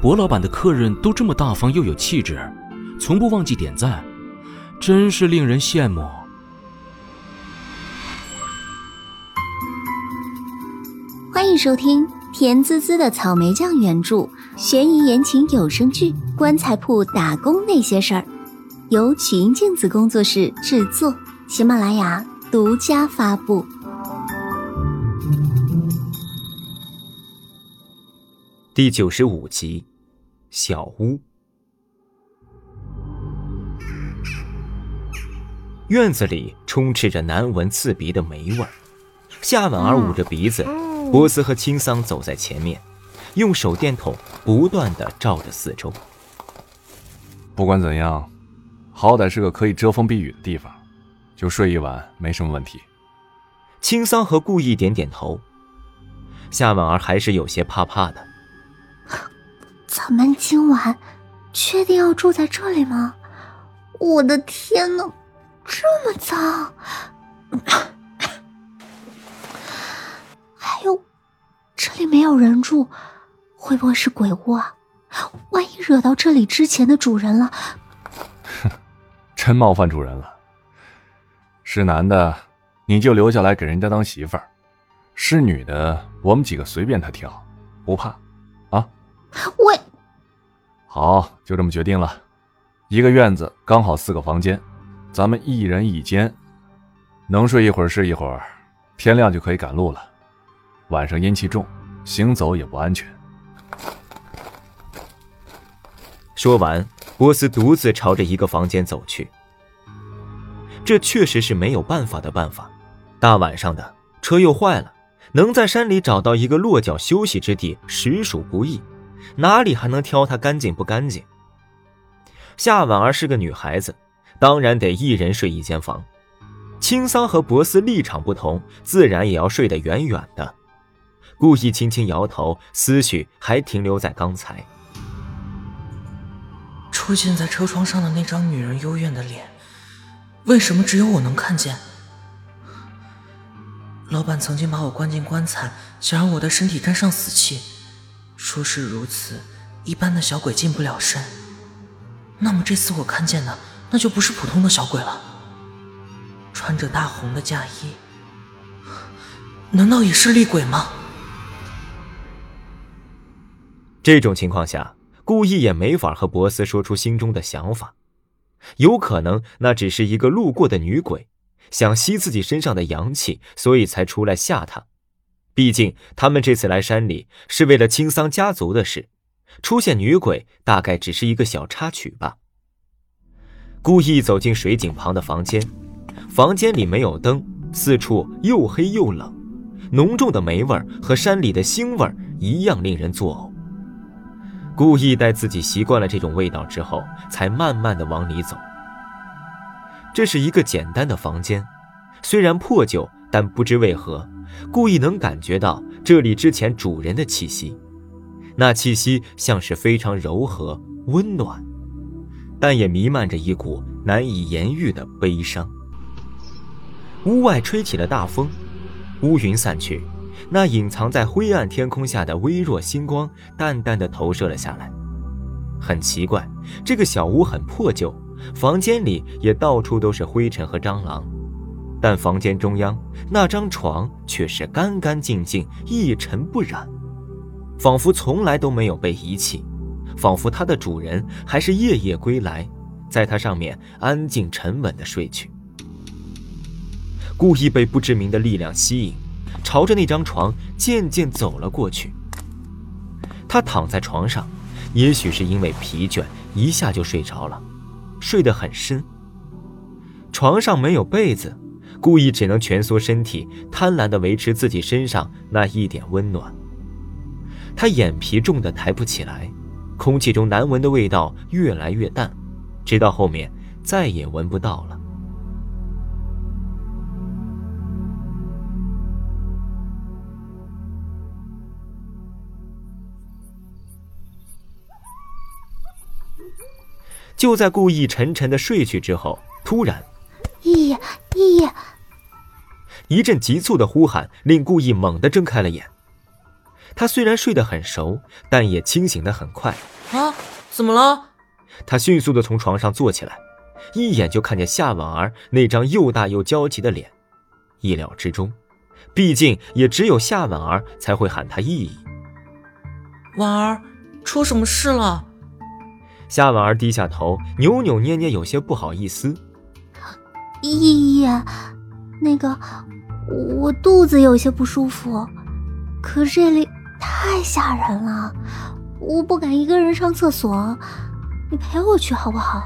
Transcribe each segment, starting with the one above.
博老板的客人都这么大方又有气质，从不忘记点赞，真是令人羡慕。 欢迎收听甜滋滋的草莓酱原著悬疑言情有声剧《棺材铺打工那些事儿》，由曲音镜子工作室制作，喜马拉雅独家发布。 第95集，小屋。院子里充斥着难闻刺鼻的霉味儿，夏婉儿捂着鼻子，波斯和青桑走在前面，用手电筒不断地照着四周。 不管怎样，好歹是个可以遮风避雨的地方，就睡一晚没什么问题。 青桑和顾意点点头，夏婉儿还是有些怕怕的。 咱们今晚确定要住在这里吗？我的天哪，这么脏！还有，这里没有人住，会不会是鬼屋啊？万一惹到这里之前的主人了…… 真冒犯主人了。是男的，你就留下来给人家当媳妇儿；是女的，我们几个随便他挑，不怕啊。 喂， 好，就这么决定了。一个院子刚好4个房间，咱们一人一间，能睡一会儿是一会儿，天亮就可以赶路了。晚上阴气重，行走也不安全。 说完，波斯独自朝着一个房间走去。这确实是没有办法的办法，大晚上的，车又坏了，能在山里找到一个落脚休息之地实属不易，哪里还能挑它干净不干净？夏婉儿是个女孩子，当然得一人睡一间房。青桑和博斯立场不同，自然也要睡得远远的。顾意轻轻摇头，思绪还停留在刚才。 出现在车窗上的那张女人幽怨的脸，为什么只有我能看见？老板曾经把我关进棺材，想让我的身体沾上死气，说是如此，一般的小鬼进不了身。那么这次我看见的，那就不是普通的小鬼了。穿着大红的嫁衣，难道也是厉鬼吗？ 这种情况下，顾意也没法和博斯说出心中的想法。有可能那只是一个路过的女鬼，想吸自己身上的阳气，所以才出来吓他。毕竟他们这次来山里是为了青桑家族的事，出现女鬼大概只是一个小插曲吧。顾意走进水井旁的房间，房间里没有灯，四处又黑又冷，浓重的霉味和山里的腥味一样令人作呕。顾意待自己习惯了这种味道之后，才慢慢地往里走。这是一个简单的房间，虽然破旧，但不知为何，顾意能感觉到这里之前主人的气息。那气息像是非常柔和温暖，但也弥漫着一股难以言喻的悲伤。屋外吹起了大风，乌云散去，那隐藏在灰暗天空下的微弱星光淡淡地投射了下来。很奇怪，这个小屋很破旧，房间里也到处都是灰尘和蟑螂，但房间中央那张床却是干干净净，一尘不染，仿佛从来都没有被遗弃，仿佛它的主人还是夜夜归来，在它上面安静沉稳地睡去。顾意被不知名的力量吸引，朝着那张床渐渐走了过去。他躺在床上，也许是因为疲倦，一下就睡着了，睡得很深。床上没有被子，顾意只能蜷缩身体，贪婪地维持自己身上那一点温暖。他眼皮重得抬不起来，空气中难闻的味道越来越淡，直到后面再也闻不到了。就在顾意沉沉的睡去之后，突然， 意意， 一阵急促的呼喊令顾意猛地睁开了眼。 他虽然睡得很熟，但也清醒得很快。 啊，怎么了？ 他迅速地从床上坐起来，一眼就看见夏婉儿那张又大又焦急的脸。意料之中，毕竟也只有夏婉儿才会喊他意义。 婉儿，出什么事了？ 夏婉儿低下头，扭扭捏捏，有些不好意思。 依依，那个，我肚子有些不舒服，可这里太吓人了，我不敢一个人上厕所，你陪我去好不好？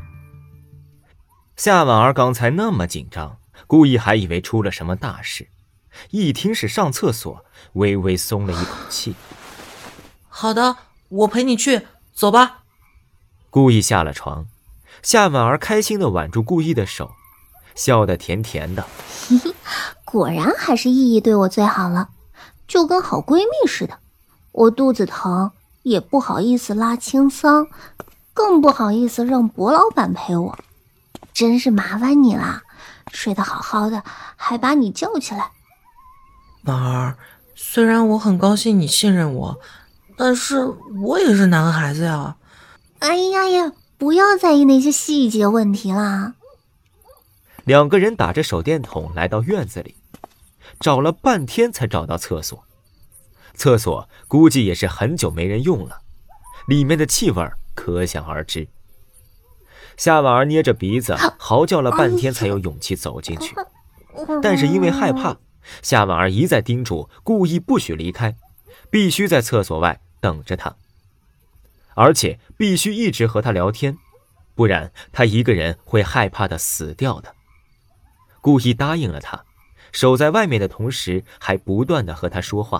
夏婉儿刚才那么紧张，故意还以为出了什么大事，一听是上厕所，微微松了一口气。 好的，我陪你去，走吧。 故意下了床，夏婉儿开心地挽住顾意的手，笑得甜甜的。 果然还是依依对我最好了，就跟好闺蜜似的。我肚子疼也不好意思拉青桑，更不好意思让薄老板陪我，真是麻烦你啦，睡得好好的还把你叫起来。 婉儿，虽然我很高兴你信任我，但是我也是男孩子呀。 哎呀呀，不要在意那些细节问题啦。 两个人打着手电筒来到院子里，找了半天才找到厕所。厕所估计也是很久没人用了，里面的气味可想而知。夏婉儿捏着鼻子嚎叫了半天才有勇气走进去，但是因为害怕，夏婉儿一再叮嘱故意不许离开，必须在厕所外等着他，而且必须一直和他聊天，不然他一个人会害怕的死掉的。故意答应了他，守在外面的同时还不断的和他说话。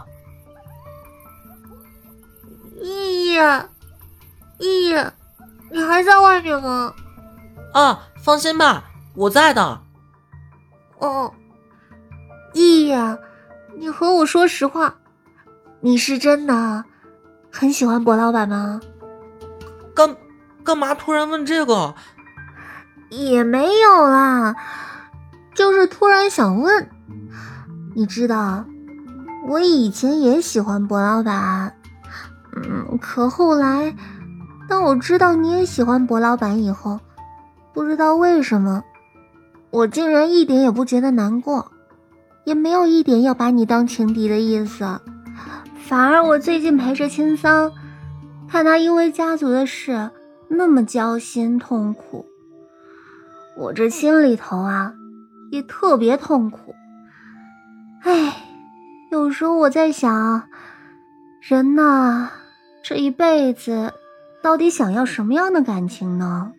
依依，依依，你还在外面吗？ 啊，放心吧，我在的。 哦，依依，你和我说实话，你是真的很喜欢薄老板吗？ 干嘛突然问这个？ 也没有啦，就是突然想问。你知道，我以前也喜欢薄老板，可后来，当我知道你也喜欢薄老板以后，不知道为什么，我竟然一点也不觉得难过，也没有一点要把你当情敌的意思，反而我最近陪着青桑，看他因为家族的事那么焦心痛苦，我这心里头啊也特别痛苦。唉，有时候我在想，人呐，这一辈子到底想要什么样的感情呢？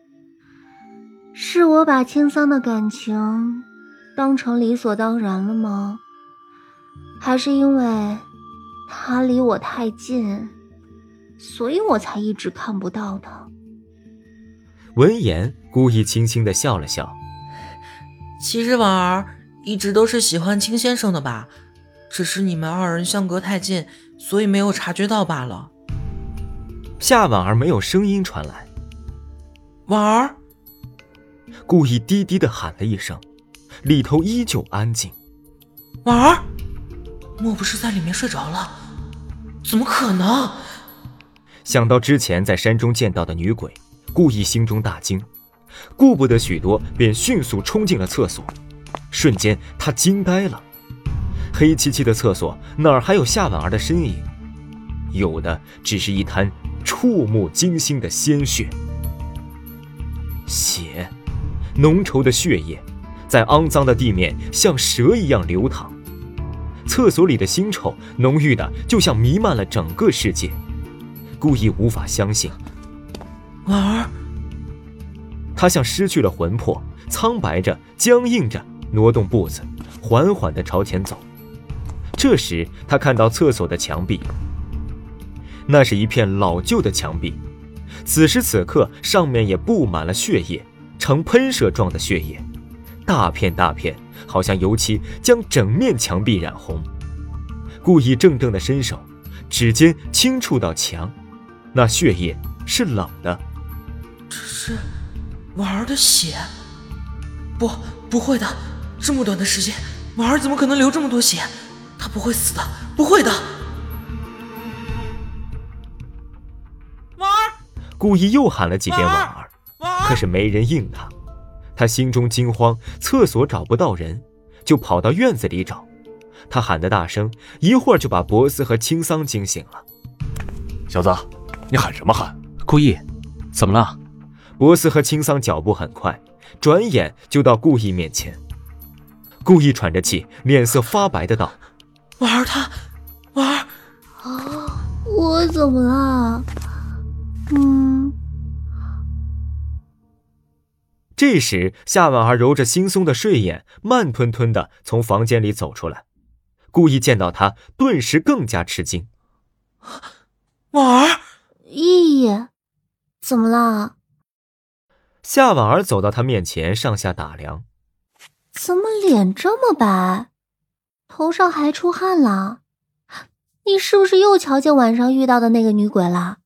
是我把青桑的感情当成理所当然了吗？还是因为他离我太近，所以我才一直看不到他？ 闻言，故意轻轻地笑了笑。 其实婉儿一直都是喜欢青先生的吧，只是你们二人相隔太近，所以没有察觉到罢了。 夏婉儿没有声音传来。 婉儿， 故意低低地喊了一声，里头依旧安静。 婉儿，莫不是在里面睡着了？怎么可能？ 想到之前在山中见到的女鬼，故意心中大惊，顾不得许多，便迅速冲进了厕所。瞬间他惊呆了，黑漆漆的厕所哪儿还有夏婉儿的身影？有的只是一滩触目惊心的鲜血，血，浓稠的血液在肮脏的地面像蛇一样流淌，厕所里的腥臭浓郁的就像弥漫了整个世界。故意无法相信， 婉儿， 他像失去了魂魄，苍白着，僵硬着，挪动步子，缓缓地朝前走。这时他看到厕所的墙壁，那是一片老旧的墙壁，此时此刻上面也布满了血液，呈喷射状的血液，大片大片，好像油漆将整面墙壁染红。故意怔怔地伸手，指尖轻触到墙，那血液是冷的。 这是婉儿的血？不会的，这么短的时间，婉儿怎么可能流这么多血？她不会死的，不会的。 故意又喊了几遍婉儿，可是没人应他。他心中惊慌，厕所找不到人，就跑到院子里找。他喊得大声，一会儿就把博斯和青桑惊醒了。 小子，你喊什么喊？ 顾意，怎么了？ 博斯和青桑脚步很快，转眼就到顾意面前。顾意喘着气，脸色发白的道： 婉儿婉儿， 我怎么了？ 这时夏婉儿揉着惺忪的睡眼，慢吞吞地从房间里走出来。顾意见到她，顿时更加吃惊。 婉儿， 意，怎么了？ 夏婉儿走到他面前，上下打量。 怎么脸这么白？头上还出汗了？你是不是又瞧见晚上遇到的那个女鬼了？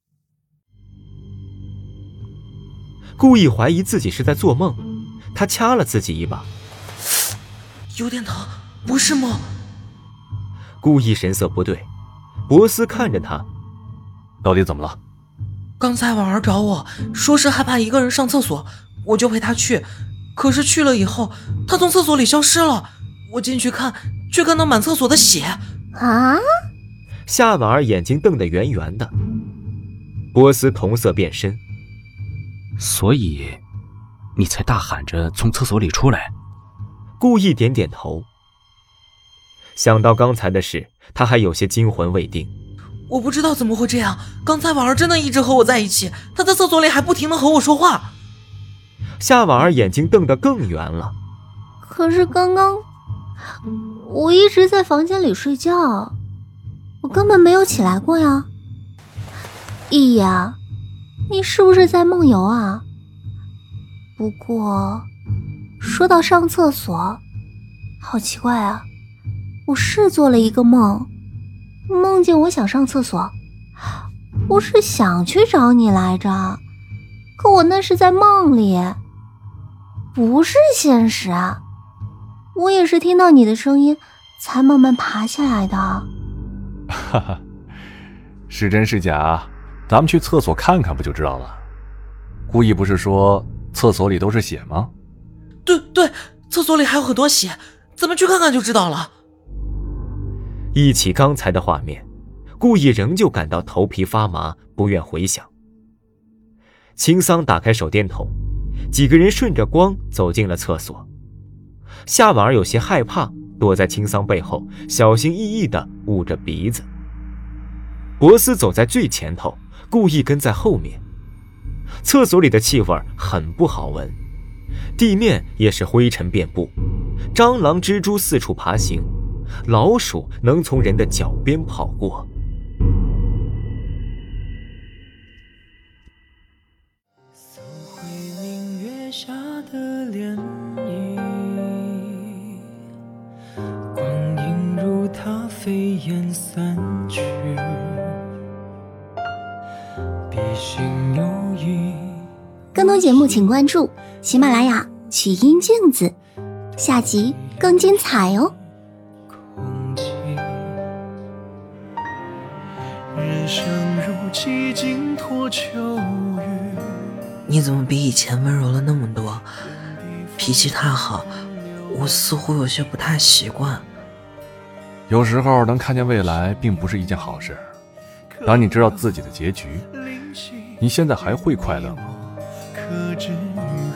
故意怀疑自己是在做梦，他掐了自己一把。 有点疼，不是梦。 故意神色不对，博斯看着他， 到底怎么了？ 刚才婉儿找我说是害怕一个人上厕所，我就陪她去，可是去了以后她从厕所里消失了，我进去看，却看到满厕所的血。 啊！ 夏婉儿眼睛瞪得圆圆的。波斯瞳色变深。 所以你才大喊着从厕所里出来？ 故意点点头。想到刚才的事，他还有些惊魂未定。 我不知道怎么会这样，刚才婉儿真的一直和我在一起，她在厕所里还不停地和我说话。 夏婉儿眼睛瞪得更圆了。 可是刚刚我一直在房间里睡觉，我根本没有起来过呀。意呀，你是不是在梦游啊？不过说到上厕所，好奇怪啊，我是做了一个梦，梦见我想上厕所，我是想去找你来着，可我那是在梦里，不是现实啊。我也是听到你的声音才慢慢爬起来的。 哈哈，是真是假，咱们去厕所看看不就知道了。故意不是说厕所里都是血吗？ 对，厕所里还有很多血，咱们去看看就知道了。 忆起刚才的画面，故意仍旧感到头皮发麻，不愿回想。青桑打开手电筒，几个人顺着光走进了厕所。夏婉儿有些害怕，躲在青桑背后，小心翼翼地捂着鼻子。博斯走在最前头，故意跟在后面。厕所里的气味很不好闻，地面也是灰尘遍布，蟑螂蜘蛛四处爬行，老鼠能从人的脚边跑过。 搜回明月下的涟漪，光阴如它飞燕散去，笔心有意。 更多节目请关注喜马拉雅曲音镜子，下集更精彩哦。 人生如寂静托秋雨。 你怎么比以前温柔了那么多？脾气太好，我似乎有些不太习惯。 有时候能看见未来并不是一件好事。当你知道自己的结局，你现在还会快乐吗？ 可知